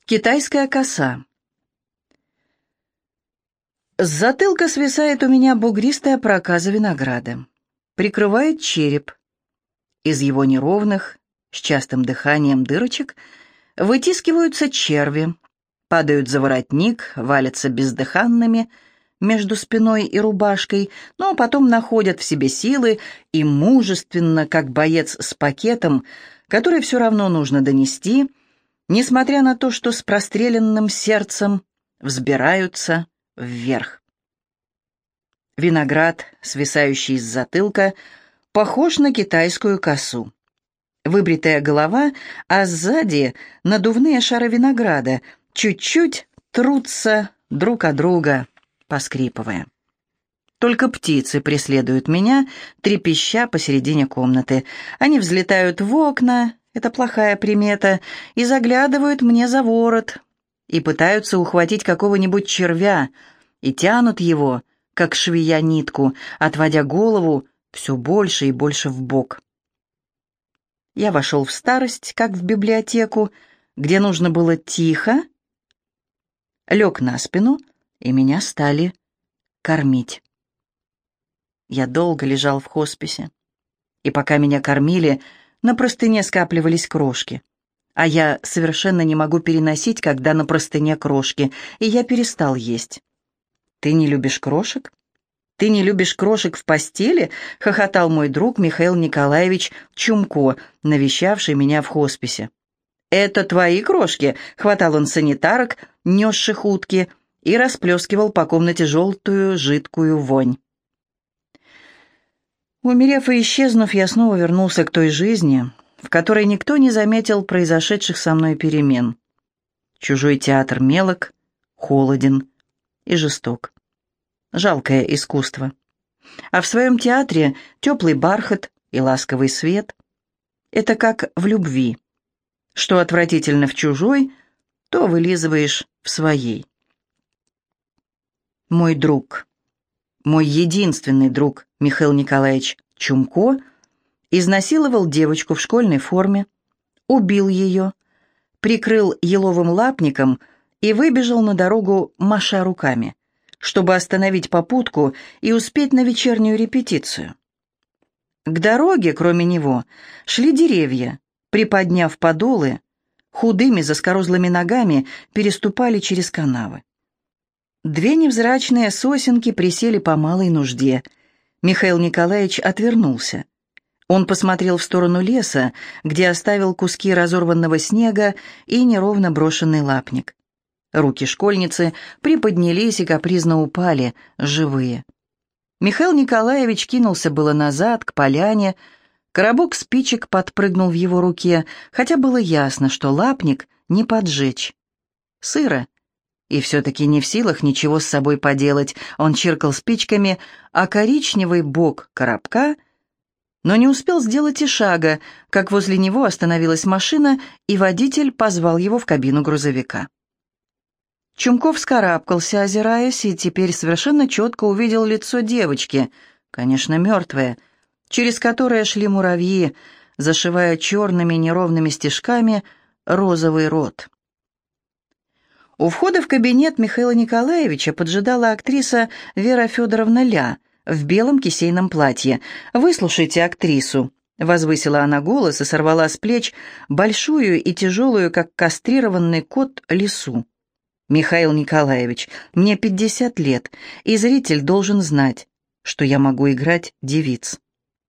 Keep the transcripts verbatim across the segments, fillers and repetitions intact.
Китайская коса. С затылка свисает у меня бугристая проказа винограда. Прикрывает череп. Из его неровных, с частым дыханием дырочек вытискиваются черви, падают за воротник, валятся бездыханными между спиной и рубашкой, но потом находят в себе силы и мужественно, как боец с пакетом, который все равно нужно донести, несмотря на то, что с простреленным сердцем взбираются вверх. Виноград, свисающий с затылка, похож на китайскую косу. Выбритая голова, а сзади надувные шары винограда чуть-чуть трутся друг от друга, поскрипывая. Только птицы преследуют меня, трепеща посередине комнаты. Они взлетают в окна, это плохая примета, и заглядывают мне за ворот, и пытаются ухватить какого-нибудь червя, и тянут его, как швея нитку, отводя голову все больше и больше вбок. Я вошел в старость, как в библиотеку, где нужно было тихо, лег на спину, и меня стали кормить. Я долго лежал в хосписе, и пока меня кормили, на простыне скапливались крошки. А я совершенно не могу переносить, когда на простыне крошки, и я перестал есть. «Ты не любишь крошек? Ты не любишь крошек в постели?» — хохотал мой друг Михаил Николаевич Чумко, навещавший меня в хосписе. «Это твои крошки?» — хватал он санитарок, несших утки, и расплескивал по комнате желтую жидкую вонь. Умерев и исчезнув, я снова вернулся к той жизни, в которой никто не заметил произошедших со мной перемен. Чужой театр мелок, холоден и жесток. Жалкое искусство. А в своем театре теплый бархат и ласковый свет. Это как в любви. Что отвратительно в чужой, то вылизываешь в своей. Мой друг, мой единственный друг Михаил Николаевич Чумко изнасиловал девочку в школьной форме, убил ее, прикрыл еловым лапником и выбежал на дорогу, маша руками, чтобы остановить попутку и успеть на вечернюю репетицию. К дороге, кроме него, шли деревья, приподняв подолы, худыми заскорузлыми ногами переступали через канавы. Две невзрачные сосенки присели по малой нужде. Михаил Николаевич отвернулся. Он посмотрел в сторону леса, где оставил куски разорванного снега и неровно брошенный лапник. Руки школьницы приподнялись и капризно упали, живые. Михаил Николаевич кинулся было назад, к поляне. Коробок спичек подпрыгнул в его руке, хотя было ясно, что лапник не поджечь. Сыро. И все-таки не в силах ничего с собой поделать, он чиркал спичками, а коричневый бок коробка, но не успел сделать и шага, как возле него остановилась машина, и водитель позвал его в кабину грузовика. Чумков вскарабкался, озираясь, и теперь совершенно четко увидел лицо девочки, конечно, мертвое, через которое шли муравьи, зашивая черными неровными стежками розовый рот. У входа в кабинет Михаила Николаевича поджидала актриса Вера Федоровна Ля в белом кисейном платье. «Выслушайте актрису», — возвысила она голос и сорвала с плеч большую и тяжелую, как кастрированный кот, лису. «Михаил Николаевич, мне пятьдесят лет, и зритель должен знать, что я могу играть девиц».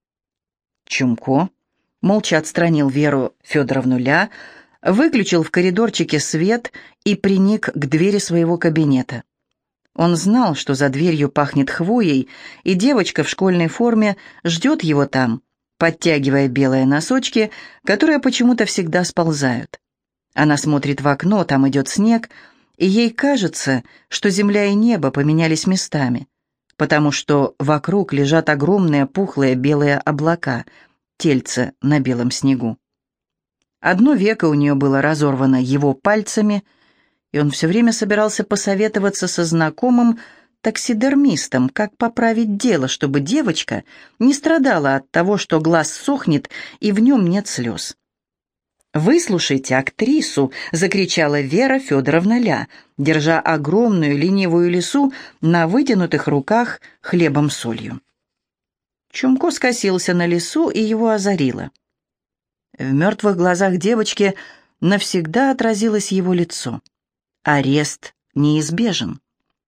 Чумко молча отстранил Веру Федоровну Ля, выключил в коридорчике свет и приник к двери своего кабинета. Он знал, что за дверью пахнет хвоей, и девочка в школьной форме ждет его там, подтягивая белые носочки, которые почему-то всегда сползают. Она смотрит в окно, там идет снег, и ей кажется, что земля и небо поменялись местами, потому что вокруг лежат огромные пухлые белые облака, тельца на белом снегу. Одно веко у нее было разорвано его пальцами, и он все время собирался посоветоваться со знакомым таксидермистом, как поправить дело, чтобы девочка не страдала от того, что глаз сохнет и в нем нет слез. «Выслушайте актрису!» — закричала Вера Федоровна Ля, держа огромную ленивую лису на вытянутых руках хлебом-солью. Чумко скосился на лису, и его озарило. В мертвых глазах девочки навсегда отразилось его лицо. Арест неизбежен.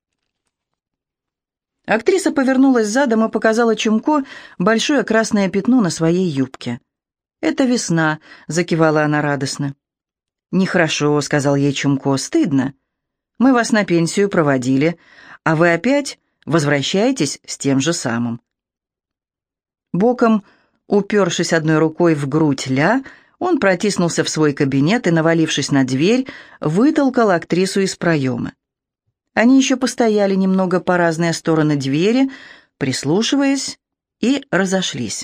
Актриса повернулась задом и показала Чумко большое красное пятно на своей юбке. «Это весна», — закивала она радостно. «Нехорошо», — сказал ей Чумко, — «стыдно. Мы вас на пенсию проводили, а вы опять возвращаетесь с тем же самым». Боком, упершись одной рукой в грудь Ля, он протиснулся в свой кабинет и, навалившись на дверь, вытолкал актрису из проема. Они еще постояли немного по разные стороны двери, прислушиваясь, и разошлись.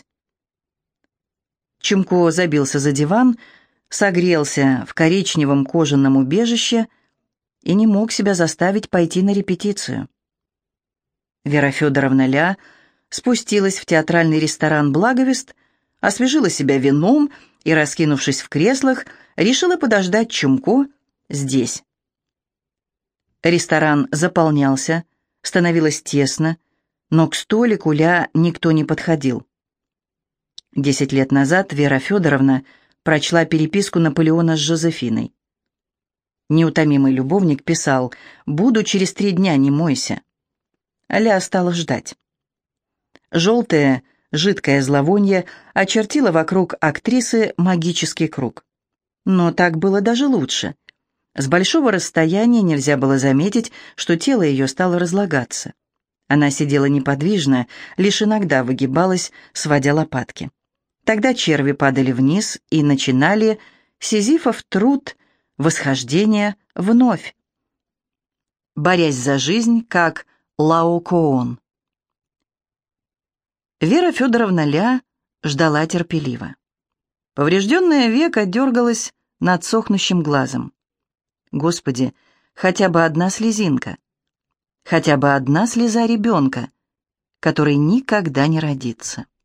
Чумко забился за диван, согрелся в коричневом кожаном убежище и не мог себя заставить пойти на репетицию. Вера Федоровна Ля спустилась в театральный ресторан «Благовест», освежила себя вином и, раскинувшись в креслах, решила подождать Чумко здесь. Ресторан заполнялся, становилось тесно, но к столику Ля никто не подходил. Десять лет назад Вера Федоровна прочла переписку Наполеона с Жозефиной. Неутомимый любовник писал: «Буду через три дня, не мойся». Ля стала ждать. Желтое, жидкое зловонье очертило вокруг актрисы магический круг. Но так было даже лучше. С большого расстояния нельзя было заметить, что тело ее стало разлагаться. Она сидела неподвижно, лишь иногда выгибалась, сводя лопатки. Тогда черви падали вниз и начинали сизифов труд восхождения вновь, борясь за жизнь, как Лаокоон. Вера Федоровна Ля ждала терпеливо. Поврежденное веко дергалось над сохнущим глазом. Господи, хотя бы одна слезинка, хотя бы одна слеза ребенка, который никогда не родится.